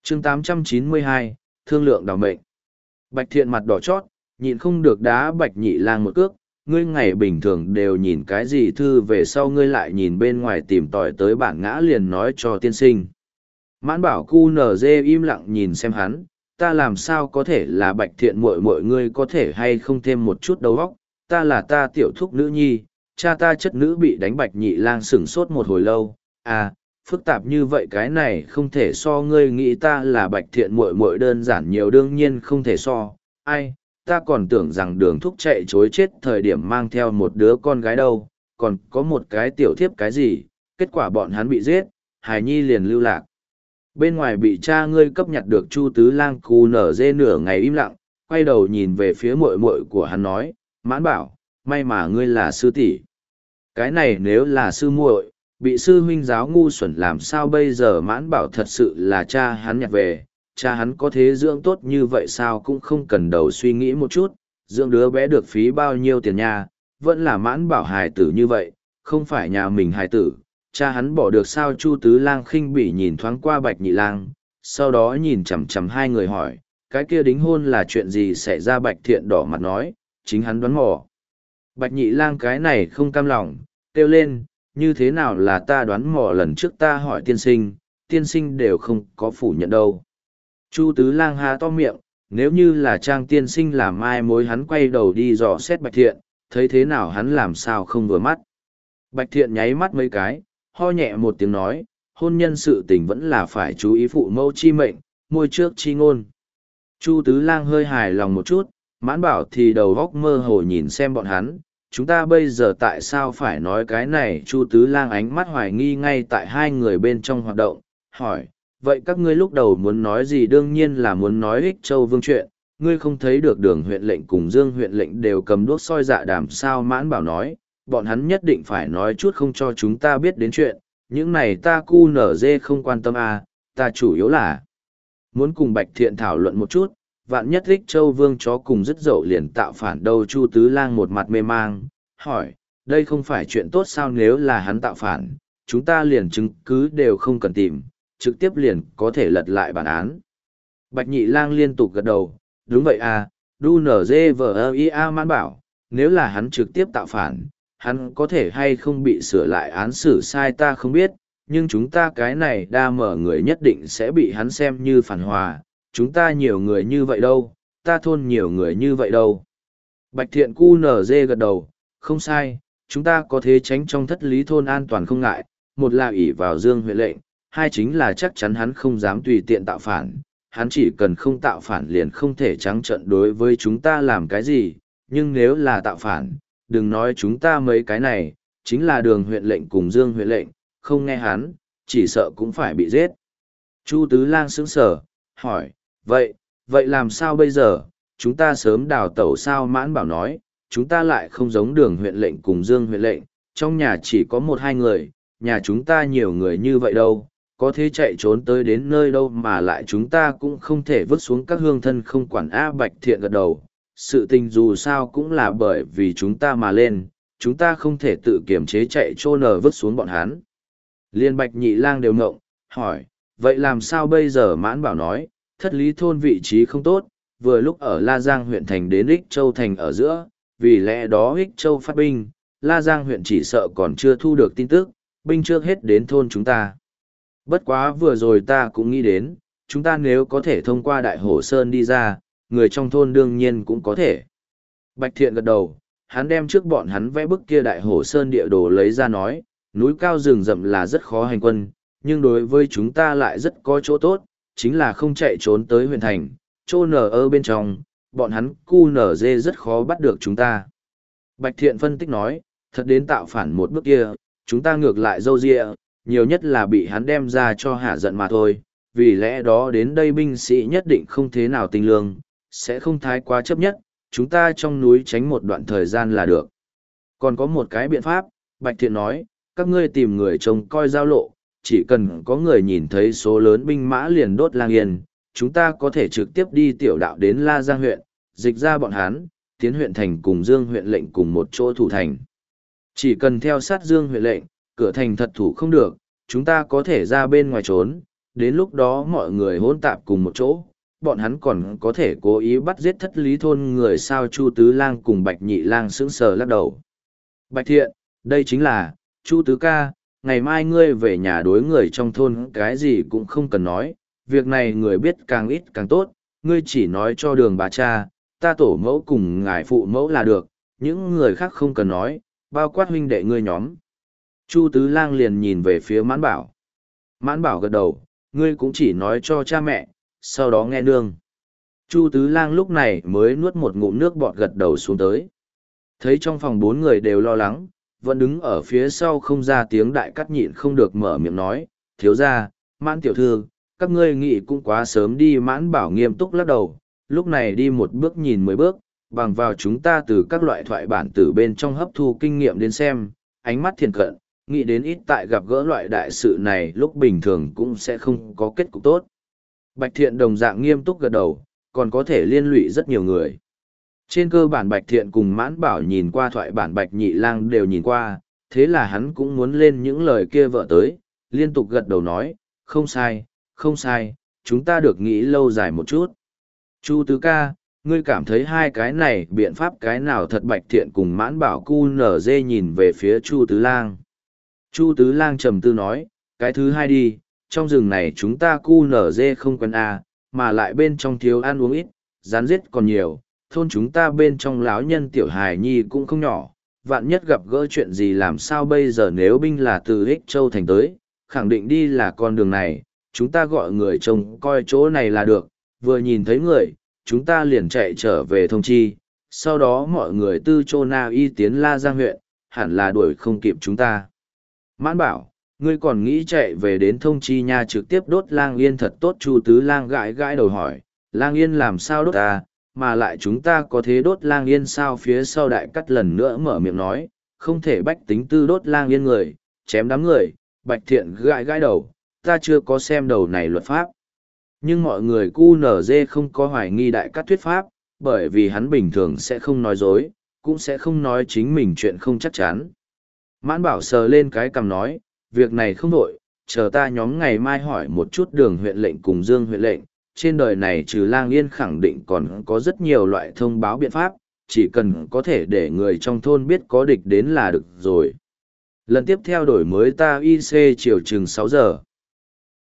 chương 892, thương lượng đào mệnh. Bạch Thiện mặt đỏ chót, nhịn không được đá Bạch Nhị Lang một cước, ngươi ngày bình thường đều nhìn cái gì thư về sau ngươi lại nhìn bên ngoài tìm tòi tới bản ngã liền nói cho tiên sinh. Mãn Bảo cu nở dê im lặng nhìn xem hắn, ta làm sao có thể là Bạch Thiện muội muội, ngươi có thể hay không thêm một chút đầu óc, ta là ta tiểu thúc nữ nhi, cha ta chất nữ bị đánh. Bạch Nhị Lang sửng sốt một hồi lâu, à, phức tạp như vậy, cái này không thể so, ngươi nghĩ ta là Bạch Thiện muội muội đơn giản nhiều, đương nhiên không thể so, ai, ta còn tưởng rằng Đường thúc chạy chối chết thời điểm mang theo một đứa con gái đâu, còn có một cái tiểu thiếp cái gì, kết quả bọn hắn bị giết, hài nhi liền lưu lạc. Bên ngoài bị cha ngươi cấp nhặt được. Chu Tứ Lang cù nở dê nửa ngày im lặng, quay đầu nhìn về phía muội muội của hắn nói, Mãn Bảo, may mà ngươi là sư tỷ. Cái này nếu là sư muội, bị sư huynh giáo ngu xuẩn làm sao bây giờ? Mãn Bảo thật sự là cha hắn nhặt về, cha hắn có thế dưỡng tốt như vậy sao, cũng không cần đầu suy nghĩ một chút, dưỡng đứa bé được phí bao nhiêu tiền nha, vẫn là Mãn Bảo hài tử như vậy, không phải nhà mình hài tử, cha hắn bỏ được sao? Chu Tứ Lang khinh bỉ nhìn thoáng qua Bạch Nhị Lang, sau đó nhìn chằm chằm hai người hỏi, cái kia đính hôn là chuyện gì xảy ra? Bạch Thiện đỏ mặt nói, chính hắn đoán mò. Bạch Nhị Lang cái này không cam lòng, kêu lên, như thế nào là ta đoán mò? Lần trước ta hỏi tiên sinh đều không có phủ nhận đâu. Chu Tứ Lang há to miệng, nếu như là Trang tiên sinh làm mai mối, hắn quay đầu đi dò xét Bạch Thiện, thấy thế nào hắn làm sao không vừa mắt. Bạch Thiện nháy mắt mấy cái, ho nhẹ một tiếng nói, hôn nhân sự tình vẫn là phải chú ý phụ mẫu chi mệnh, môi trước chi ngôn. Chu Tứ Lang hơi hài lòng một chút, Mãn Bảo thì đầu góc mơ hồ nhìn xem bọn hắn, chúng ta bây giờ tại sao phải nói cái này? Chu Tứ Lang ánh mắt hoài nghi ngay tại hai người bên trong hoạt động, hỏi, vậy các ngươi lúc đầu muốn nói gì? Đương nhiên là muốn nói Ích Châu Vương chuyện, ngươi không thấy được Đường huyện lệnh cùng Dương huyện lệnh đều cầm đuốc soi dạ đàm sao? Mãn Bảo nói, bọn hắn nhất định phải nói chút không cho chúng ta biết đến chuyện, những này ta cu nở dê không quan tâm à, ta chủ yếu là muốn cùng Bạch Thiện thảo luận một chút, vạn nhất Ích Châu Vương chó cùng dứt dậu liền tạo phản đâu. Chu Tứ Lang một mặt mê mang, hỏi, đây không phải chuyện tốt sao? Nếu là hắn tạo phản, chúng ta liền chứng cứ đều không cần tìm, trực tiếp liền có thể lật lại bản án. Bạch Nhị Lang liên tục gật đầu, đúng vậy à, đu nở dê vờ ia. Mãn Bảo, nếu là hắn trực tiếp tạo phản, hắn có thể hay không bị sửa lại án xử sai ta không biết, nhưng chúng ta cái này đa mở người nhất định sẽ bị hắn xem như phản hòa, chúng ta nhiều người như vậy đâu, ta thôn nhiều người như vậy đâu. Bạch Thiện cu nở dê gật đầu, không sai, chúng ta có thế tránh trong thất lý thôn an toàn không ngại, một là ỷ vào Dương huyện lệnh, hai chính là chắc chắn hắn không dám tùy tiện tạo phản, hắn chỉ cần không tạo phản liền không thể trắng trợn đối với chúng ta làm cái gì, nhưng nếu là tạo phản, đừng nói chúng ta mấy cái này, chính là Đường huyện lệnh cùng Dương huyện lệnh, không nghe hắn, chỉ sợ cũng phải bị giết. Chu Tứ Lang sững sờ, hỏi, vậy làm sao bây giờ, chúng ta sớm đào tẩu sao? Mãn Bảo nói, chúng ta lại không giống Đường huyện lệnh cùng Dương huyện lệnh, trong nhà chỉ có một hai người, nhà chúng ta nhiều người như vậy đâu, có thể chạy trốn tới đến nơi đâu, mà lại chúng ta cũng không thể vứt xuống các hương thân không quản. Bạch Thiện gật đầu, sự tình dù sao cũng là bởi vì chúng ta mà lên, chúng ta không thể tự kiềm chế chạy trôn nở vứt xuống bọn hắn. Liên Bạch Nhị Lang đều ngộng, hỏi, vậy làm sao bây giờ? Mãn Bảo nói, thất lý thôn vị trí không tốt, vừa lúc ở La Giang huyện thành đến Ích Châu thành ở giữa, vì lẽ đó Ích Châu phát binh, La Giang huyện chỉ sợ còn chưa thu được tin tức, binh trước hết đến thôn chúng ta. Bất quá vừa rồi ta cũng nghĩ đến, chúng ta nếu có thể thông qua Đại Hổ Sơn đi ra, người trong thôn đương nhiên cũng có thể. Bạch Thiện gật đầu, hắn đem trước bọn hắn vẽ bức kia Đại Hổ Sơn địa đồ lấy ra nói, núi cao rừng rậm là rất khó hành quân, nhưng đối với chúng ta lại rất có chỗ tốt, chính là không chạy trốn tới huyện thành, chỗ nở ở bên trong, bọn hắn cu nở dê rất khó bắt được chúng ta. Bạch Thiện phân tích nói, thật đến tạo phản một bước kia, chúng ta ngược lại dâu dịa, nhiều nhất là bị hắn đem ra cho hạ giận mà thôi, vì lẽ đó đến đây binh sĩ nhất định không thế nào tinh lương, sẽ không thái quá chấp nhất, chúng ta trong núi tránh một đoạn thời gian là được. Còn có một cái biện pháp, Bạch Thiện nói, các ngươi tìm người trông coi giao lộ, chỉ cần có người nhìn thấy số lớn binh mã liền đốt lang yên, chúng ta có thể trực tiếp đi tiểu đạo đến La Giang huyện, dịch ra bọn hắn, tiến huyện thành cùng Dương huyện lệnh cùng một chỗ thủ thành. Chỉ cần theo sát Dương huyện lệnh, cửa thành thật thủ không được, chúng ta có thể ra bên ngoài trốn, đến lúc đó mọi người hỗn tạp cùng một chỗ, bọn hắn còn có thể cố ý bắt giết thất lý thôn người sao. Chu Tứ Lang cùng Bạch Nhị Lang sững sờ lắc đầu. Bạch Thiện, đây chính là, Chu Tứ ca, ngày mai ngươi về nhà đối người trong thôn cái gì cũng không cần nói, việc này người biết càng ít càng tốt, ngươi chỉ nói cho Đường bà cha, ta tổ mẫu cùng ngài phụ mẫu là được, những người khác không cần nói, bao quát huynh đệ ngươi nhóm. Chu Tứ Lang liền nhìn về phía Mãn Bảo. Mãn Bảo gật đầu, ngươi cũng chỉ nói cho cha mẹ, sau đó nghe nương. Chu Tứ Lang lúc này mới nuốt một ngụm nước bọt gật đầu xuống tới. Thấy trong phòng bốn người đều lo lắng, vẫn đứng ở phía sau không ra tiếng. Đại Cát nhịn không được mở miệng nói, thiếu gia, Mãn tiểu thư, các ngươi nghĩ cũng quá sớm đi. Mãn Bảo nghiêm túc lắc đầu, lúc này đi một bước nhìn 10 bước, bằng vào chúng ta từ các loại thoại bản từ bên trong hấp thu kinh nghiệm đến xem, ánh mắt thiền cận, nghĩ đến ít tại gặp gỡ loại đại sự này lúc bình thường cũng sẽ không có kết cục tốt. Bạch Thiện đồng dạng nghiêm túc gật đầu, còn có thể liên lụy rất nhiều người. Trên cơ bản Bạch Thiện cùng Mãn Bảo nhìn qua thoại bản, Bạch Nhị Lang đều nhìn qua, thế là hắn cũng muốn lên những lời kia vợ tới, liên tục gật đầu nói, không sai, không sai, chúng ta được nghĩ lâu dài một chút. Chu Tứ ca, ngươi cảm thấy hai cái này biện pháp cái nào thật? Bạch Thiện cùng Mãn Bảo cu nở dê nhìn về phía Chu Tứ Lang. Chu Tứ Lang trầm tư nói, cái thứ hai đi, trong rừng này chúng ta cu nở dê không quen à, mà lại bên trong thiếu ăn uống ít, rán giết còn nhiều, thôn chúng ta bên trong lão nhân tiểu hài nhi cũng không nhỏ, vạn nhất gặp gỡ chuyện gì làm sao bây giờ? Nếu binh là từ Ích Châu thành tới, khẳng định đi là con đường này, chúng ta gọi người trông coi chỗ này là được, vừa nhìn thấy người, chúng ta liền chạy trở về thông chi, sau đó mọi người tư chô na y tiến La Giang huyện, hẳn là đuổi không kịp chúng ta. Mãn Bảo, ngươi còn nghĩ chạy về đến thông chi nha, trực tiếp đốt Lang Yên thật tốt? Chu Tứ Lang gãi gãi đầu hỏi, Lang Yên làm sao đốt ta, mà lại chúng ta có thế đốt Lang Yên sao? Phía sau Đại Cát lần nữa mở miệng nói, không thể bách tính tư đốt Lang Yên người, chém đám người. Bạch Thiện gãi gãi đầu, ta chưa có xem đầu này luật pháp. Nhưng mọi người QNZ không có hoài nghi Đại Cát thuyết pháp, bởi vì hắn bình thường sẽ không nói dối, cũng sẽ không nói chính mình chuyện không chắc chắn. Mãn Bảo sờ lên cái cằm nói, việc này không đổi, chờ ta nhóm ngày mai hỏi một chút Đường huyện lệnh cùng Dương huyện lệnh, trên đời này trừ Lang Yên khẳng định còn có rất nhiều loại thông báo biện pháp, chỉ cần có thể để người trong thôn biết có địch đến là được rồi. Lần tiếp theo đổi mới ta IC chiều chừng 6 giờ.